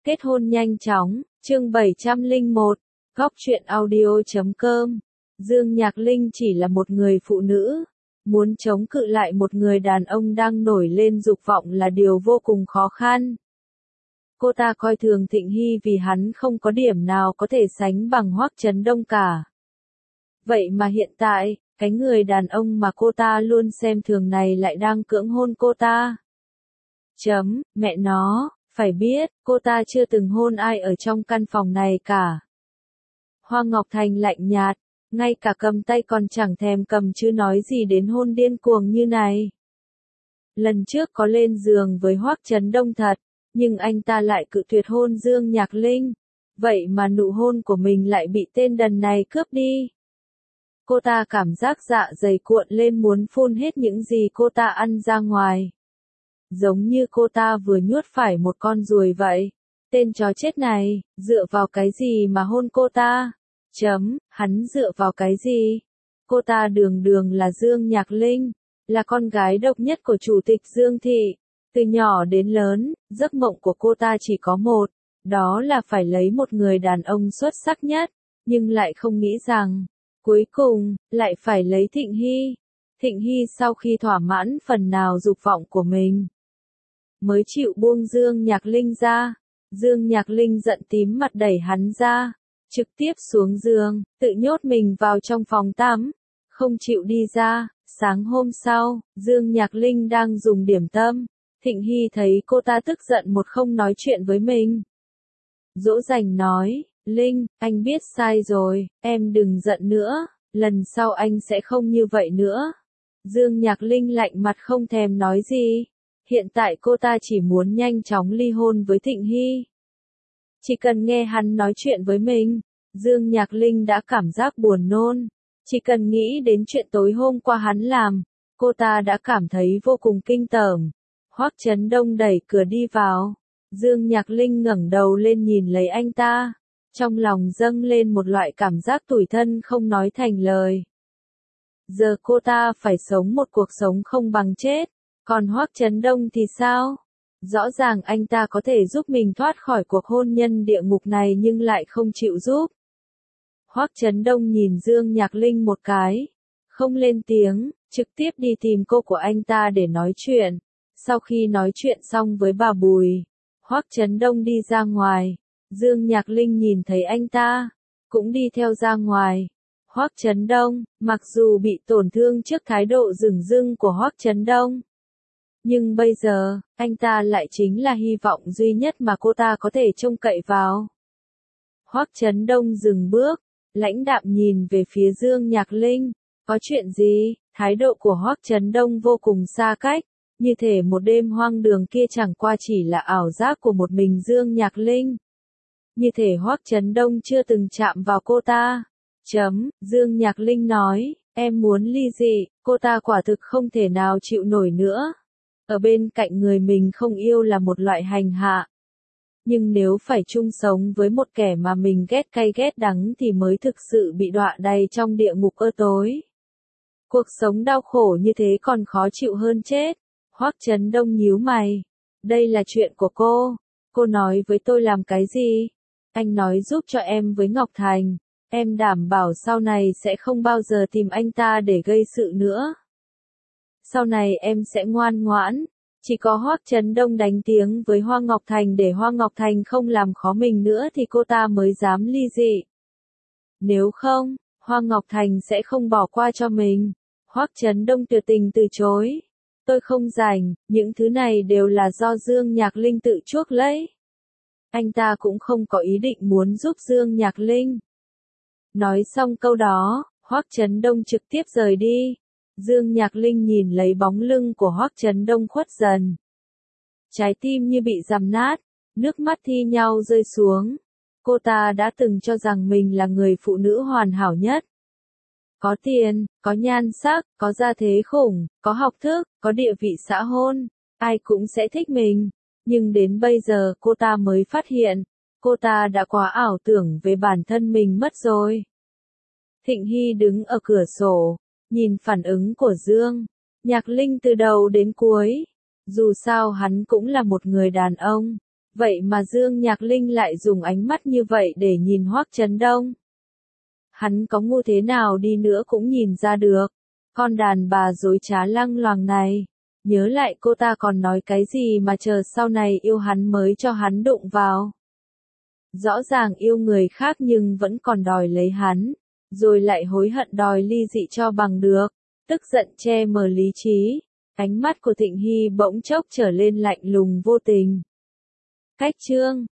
Kết hôn nhanh chóng, chương 701, góc truyện audio.com. Dương Nhạc Linh chỉ là một người phụ nữ, muốn chống cự lại một người đàn ông đang nổi lên dục vọng là điều vô cùng khó khăn. Cô ta coi thường Thịnh Hy vì hắn không có điểm nào có thể sánh bằng Hoắc Chấn Đông cả. Vậy mà hiện tại, cái người đàn ông mà cô ta luôn xem thường này lại đang cưỡng hôn cô ta. Mẹ nó, phải biết, cô ta chưa từng hôn ai ở trong căn phòng này cả. Hoa Ngọc Thành lạnh nhạt, ngay cả cầm tay còn chẳng thèm cầm chứ nói gì đến hôn điên cuồng như này. Lần trước có lên giường với Hoắc Chấn Đông thật, nhưng anh ta lại cự tuyệt hôn Dương Nhạc Linh. Vậy mà nụ hôn của mình lại bị tên đần này cướp đi. Cô ta cảm giác dạ dày cuộn lên muốn phun hết những gì cô ta ăn ra ngoài. Giống như cô ta vừa nhuốt phải một con ruồi vậy. Tên chó chết này, dựa vào cái gì mà hôn cô ta? Hắn dựa vào cái gì? Cô ta đường đường là Dương Nhạc Linh, là con gái độc nhất của chủ tịch Dương Thị. Từ nhỏ đến lớn, giấc mộng của cô ta chỉ có một, đó là phải lấy một người đàn ông xuất sắc nhất, nhưng lại không nghĩ rằng, cuối cùng, lại phải lấy Thịnh Hy. Thịnh Hy sau khi thỏa mãn phần nào dục vọng của mình, mới chịu buông Dương Nhạc Linh ra. Dương Nhạc Linh giận tím mặt đẩy hắn ra, trực tiếp xuống giường, tự nhốt mình vào trong phòng tắm, không chịu đi ra. Sáng hôm sau, Dương Nhạc Linh đang dùng điểm tâm, Thịnh Hy thấy cô ta tức giận một không nói chuyện với mình. Dỗ dành nói, Linh, anh biết sai rồi, em đừng giận nữa, lần sau anh sẽ không như vậy nữa. Dương Nhạc Linh lạnh mặt không thèm nói gì. Hiện tại cô ta chỉ muốn nhanh chóng ly hôn với Thịnh Hy. Chỉ cần nghe hắn nói chuyện với mình, Dương Nhạc Linh đã cảm giác buồn nôn. Chỉ cần nghĩ đến chuyện tối hôm qua hắn làm, cô ta đã cảm thấy vô cùng kinh tởm. Hoắc Chấn Đông đẩy cửa đi vào. Dương Nhạc Linh ngẩng đầu lên nhìn lấy anh ta. Trong lòng dâng lên một loại cảm giác tủi thân không nói thành lời. Giờ cô ta phải sống một cuộc sống không bằng chết. Còn Hoắc Chấn Đông thì sao? Rõ ràng anh ta có thể giúp mình thoát khỏi cuộc hôn nhân địa ngục này nhưng lại không chịu giúp. Hoắc Chấn Đông nhìn Dương Nhạc Linh một cái, không lên tiếng, trực tiếp đi tìm cô của anh ta để nói chuyện. Sau khi nói chuyện xong với bà Bùi, Hoắc Chấn Đông đi ra ngoài. Dương Nhạc Linh nhìn thấy anh ta, cũng đi theo ra ngoài. Hoắc Chấn Đông, mặc dù bị tổn thương trước thái độ dửng dưng của Hoắc Chấn Đông, nhưng bây giờ, anh ta lại chính là hy vọng duy nhất mà cô ta có thể trông cậy vào. Hoắc Chấn Đông dừng bước, lãnh đạm nhìn về phía Dương Nhạc Linh. Có chuyện gì? Thái độ của Hoắc Chấn Đông vô cùng xa cách, như thể một đêm hoang đường kia chẳng qua chỉ là ảo giác của một mình Dương Nhạc Linh. Như thể Hoắc Chấn Đông chưa từng chạm vào cô ta. Dương Nhạc Linh nói, em muốn ly dị. Cô ta quả thực không thể nào chịu nổi nữa. Ở bên cạnh người mình không yêu là một loại hành hạ. Nhưng nếu phải chung sống với một kẻ mà mình ghét cay ghét đắng thì mới thực sự bị đọa đầy trong địa ngục tối. Cuộc sống đau khổ như thế còn khó chịu hơn chết. Hoắc Chấn Đông nhíu mày. Đây là chuyện của cô. Cô nói với tôi làm cái gì? Anh nói giúp cho em với Ngọc Thành. Em đảm bảo sau này sẽ không bao giờ tìm anh ta để gây sự nữa. Sau này em sẽ ngoan ngoãn. Chỉ có Hoắc Chấn Đông đánh tiếng với Hoa Ngọc Thành để Hoa Ngọc Thành không làm khó mình nữa thì cô ta mới dám ly dị. Nếu không, Hoa Ngọc Thành sẽ không bỏ qua cho mình. Hoắc Chấn Đông tuyệt tình từ chối. Tôi không rảnh, những thứ này đều là do Dương Nhạc Linh tự chuốc lấy. Anh ta cũng không có ý định muốn giúp Dương Nhạc Linh. Nói xong câu đó, Hoắc Chấn Đông trực tiếp rời đi. Dương Nhạc Linh nhìn lấy bóng lưng của Hoắc Chấn Đông khuất dần. Trái tim như bị giằm nát, nước mắt thi nhau rơi xuống. Cô ta đã từng cho rằng mình là người phụ nữ hoàn hảo nhất. Có tiền, có nhan sắc, có gia thế khủng, có học thức, có địa vị xã hội, ai cũng sẽ thích mình. Nhưng đến bây giờ cô ta mới phát hiện, cô ta đã quá ảo tưởng về bản thân mình mất rồi. Thịnh Hy đứng ở cửa sổ, nhìn phản ứng của Dương Nhạc Linh từ đầu đến cuối. Dù sao hắn cũng là một người đàn ông, Vậy mà Dương Nhạc Linh lại dùng ánh mắt như vậy để nhìn Hoắc Chấn Đông. Hắn có ngu thế nào đi nữa cũng nhìn ra được. Con đàn bà dối trá lăng loàng này. Nhớ lại cô ta còn nói cái gì mà chờ sau này yêu hắn mới cho hắn đụng vào. Rõ ràng yêu người khác nhưng vẫn còn đòi lấy hắn. Rồi lại hối hận đòi ly dị cho bằng được. Tức giận che mờ lý trí. Ánh mắt của Thịnh Hy bỗng chốc trở lên lạnh lùng vô tình. Cách chương